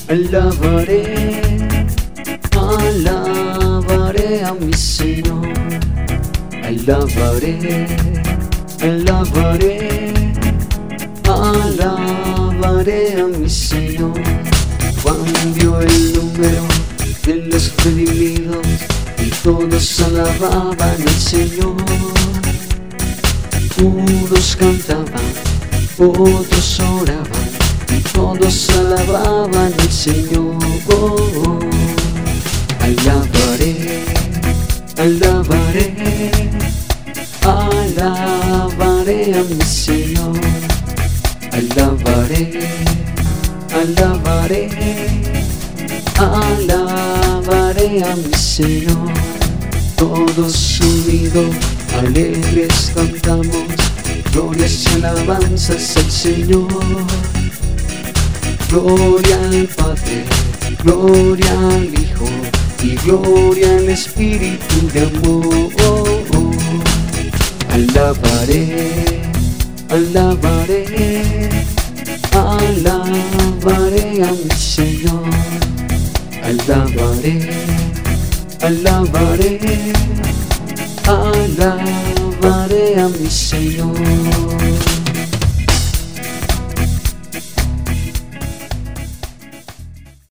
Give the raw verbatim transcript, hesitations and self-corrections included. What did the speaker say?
Alabaré, alabaré a mi Señor. Alabaré, alabaré, alabaré a mi Señor. Cambió el número de los redimidos y todos alababan al Señor. Unos cantaban, otros oraban y todos alababan al Señor. Oh, alabaré, alabaré, alabaré a mi Señor. Alabaré, alabaré, alabaré a mi Señor. Todos unidos, alegres cantamos glorias y alabanzas al Señor. Gloria al Padre, gloria al Hijo y gloria al Espíritu de amor. Alabaré, alabaré, alabaré a mi Señor. Alabaré, alabaré, alabaré a mi Señor.